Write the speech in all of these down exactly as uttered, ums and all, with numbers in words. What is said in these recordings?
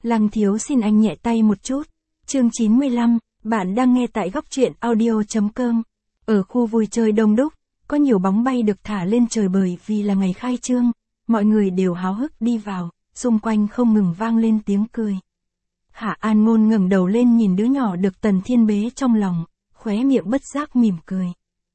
Lăng Thiếu xin anh nhẹ tay một chút. Chương chín mươi lăm, bạn đang nghe tại góc truyện audio.com. Ở khu vui chơi đông đúc, có nhiều bóng bay được thả lên trời bởi vì là ngày khai trương, mọi người đều háo hức đi vào, xung quanh không ngừng vang lên tiếng cười. Hạ An Ngôn ngẩng đầu lên nhìn đứa nhỏ được Tần Thiên bế trong lòng, khóe miệng bất giác mỉm cười.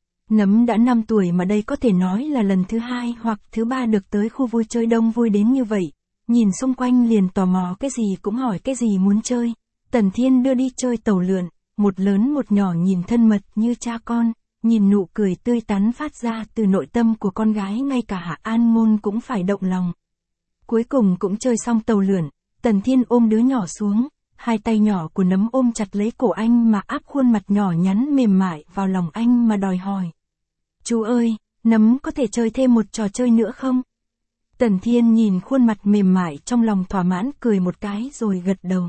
Nấm đã năm tuổi mà đây có thể nói là lần thứ hai hoặc thứ ba được tới khu vui chơi đông vui đến như vậy. Nhìn xung quanh liền tò mò cái gì cũng hỏi cái gì muốn chơi. Tần Thiên đưa đi chơi tàu lượn, một lớn một nhỏ nhìn thân mật như cha con, nhìn nụ cười tươi tắn phát ra từ nội tâm của con gái ngay cả Hạ An Ngôn cũng phải động lòng. Cuối cùng cũng chơi xong tàu lượn, Tần Thiên ôm đứa nhỏ xuống, hai tay nhỏ của nấm ôm chặt lấy cổ anh mà áp khuôn mặt nhỏ nhắn mềm mại vào lòng anh mà đòi hỏi. Chú ơi, nấm có thể chơi thêm một trò chơi nữa không? Tần Thiên nhìn khuôn mặt mềm mại trong lòng thỏa mãn cười một cái rồi gật đầu.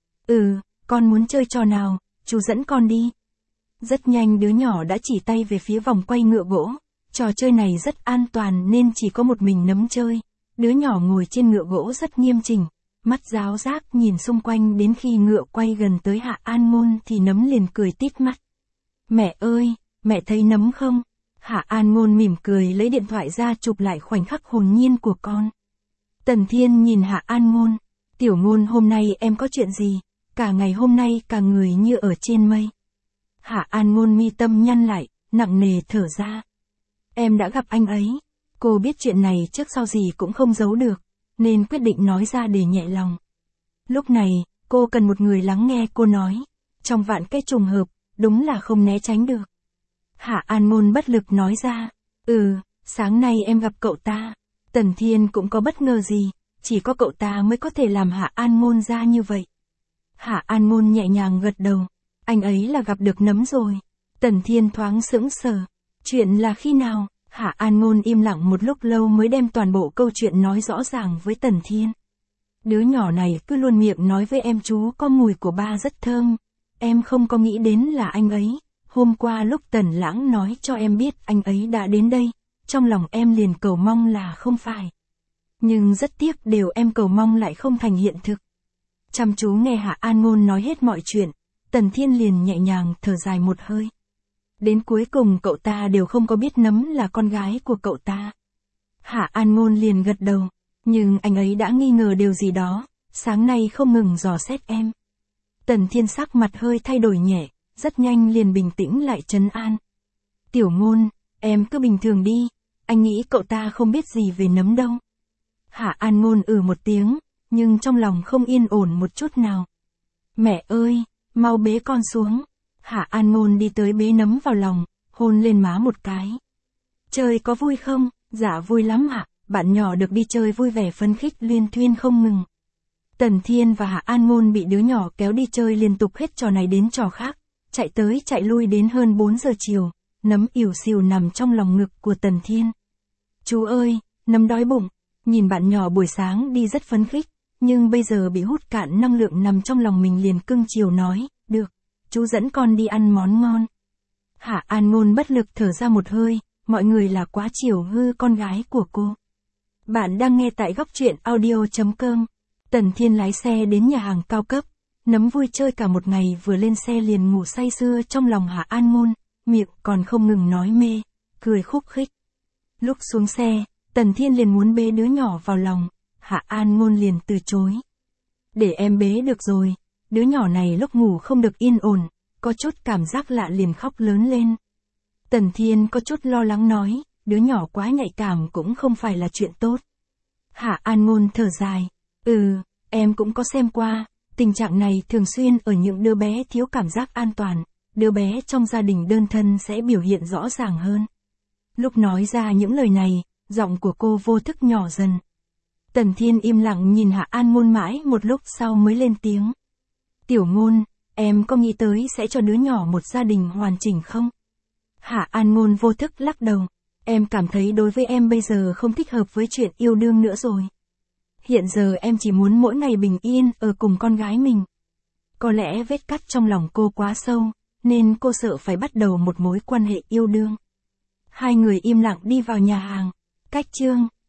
Ừ, con muốn chơi trò nào, chú dẫn con đi. Rất nhanh đứa nhỏ đã chỉ tay về phía vòng quay ngựa gỗ, trò chơi này rất an toàn nên chỉ có một mình nấm chơi. Đứa nhỏ ngồi trên ngựa gỗ rất nghiêm chỉnh, mắt giáo giác nhìn xung quanh đến khi ngựa quay gần tới Hạ An Ngôn thì nấm liền cười tít mắt. Mẹ ơi, mẹ thấy nấm không? Hạ An Ngôn mỉm cười lấy điện thoại ra chụp lại khoảnh khắc hồn nhiên của con. Tần Thiên nhìn Hạ An Ngôn, tiểu Ngôn hôm nay em có chuyện gì, cả ngày hôm nay cả người như ở trên mây. Hạ An Ngôn mi tâm nhăn lại, nặng nề thở ra. Em đã gặp anh ấy, cô biết chuyện này trước sau gì cũng không giấu được, nên quyết định nói ra để nhẹ lòng. Lúc này, cô cần một người lắng nghe cô nói, trong vạn cái trùng hợp, đúng là không né tránh được. Hạ An Ngôn bất lực nói ra, ừ, sáng nay em gặp cậu ta. Tần Thiên cũng có bất ngờ gì, chỉ có cậu ta mới có thể làm Hạ An Ngôn ra như vậy. Hạ An Ngôn nhẹ nhàng gật đầu, anh ấy là gặp được nấm rồi. Tần Thiên thoáng sững sờ, chuyện là khi nào? Hạ An Ngôn im lặng một lúc lâu mới đem toàn bộ câu chuyện nói rõ ràng với Tần Thiên. Đứa nhỏ này cứ luôn miệng nói với em chú có mùi của ba rất thơm, em không có nghĩ đến là anh ấy. Hôm qua lúc Tần Lãng nói cho em biết anh ấy đã đến đây, trong lòng em liền cầu mong là không phải. Nhưng rất tiếc điều em cầu mong lại không thành hiện thực. Chăm chú nghe Hạ An Ngôn nói hết mọi chuyện, Tần Thiên liền nhẹ nhàng thở dài một hơi. Đến cuối cùng cậu ta đều không có biết nấm là con gái của cậu ta. Hạ An Ngôn liền gật đầu, nhưng anh ấy đã nghi ngờ điều gì đó, sáng nay không ngừng dò xét em. Tần Thiên sắc mặt hơi thay đổi nhẹ, rất nhanh liền bình tĩnh lại trấn an. Tiểu Ngôn, em cứ bình thường đi, anh nghĩ cậu ta không biết gì về nấm đâu. Hạ An Ngôn ừ một tiếng, nhưng trong lòng không yên ổn một chút nào. Mẹ ơi, mau bế con xuống. Hạ An Ngôn đi tới bế nấm vào lòng, hôn lên má một cái. Chơi có vui không? Dạ vui lắm ạ, bạn nhỏ được đi chơi vui vẻ phấn khích liên thuyên không ngừng. Tần Thiên và Hạ An Ngôn bị đứa nhỏ kéo đi chơi liên tục hết trò này đến trò khác, chạy tới chạy lui đến hơn bốn giờ chiều, nấm ỉu xìu nằm trong lòng ngực của Tần Thiên. Chú ơi, nấm đói bụng, nhìn bạn nhỏ buổi sáng đi rất phấn khích, nhưng bây giờ bị hút cạn năng lượng nằm trong lòng mình liền cưng chiều nói, được, chú dẫn con đi ăn món ngon. Hạ An Ngôn bất lực thở ra một hơi, mọi người là quá chiều hư con gái của cô. Bạn đang nghe tại góc truyện audio.com. Tần Thiên lái xe đến nhà hàng cao cấp, nấm vui chơi cả một ngày vừa lên xe liền ngủ say sưa trong lòng Hạ An Ngôn, miệng còn không ngừng nói mê, cười khúc khích. Lúc xuống xe, Tần Thiên liền muốn bế đứa nhỏ vào lòng, Hạ An Ngôn liền từ chối. Để em bế được rồi, đứa nhỏ này lúc ngủ không được yên ổn, có chút cảm giác lạ liền khóc lớn lên. Tần Thiên có chút lo lắng nói, đứa nhỏ quá nhạy cảm cũng không phải là chuyện tốt. Hạ An Ngôn thở dài, ừ, em cũng có xem qua, tình trạng này thường xuyên ở những đứa bé thiếu cảm giác an toàn, đứa bé trong gia đình đơn thân sẽ biểu hiện rõ ràng hơn. Lúc nói ra những lời này, giọng của cô vô thức nhỏ dần. Tần Thiên im lặng nhìn Hạ An Ngôn mãi một lúc sau mới lên tiếng. Tiểu Ngôn, em có nghĩ tới sẽ cho đứa nhỏ một gia đình hoàn chỉnh không? Hạ An Ngôn vô thức lắc đầu, em cảm thấy đối với em bây giờ không thích hợp với chuyện yêu đương nữa rồi. Hiện giờ em chỉ muốn mỗi ngày bình yên ở cùng con gái mình. Có lẽ vết cắt trong lòng cô quá sâu, nên cô sợ phải bắt đầu một mối quan hệ yêu đương. Hai người im lặng đi vào nhà hàng, cách chương.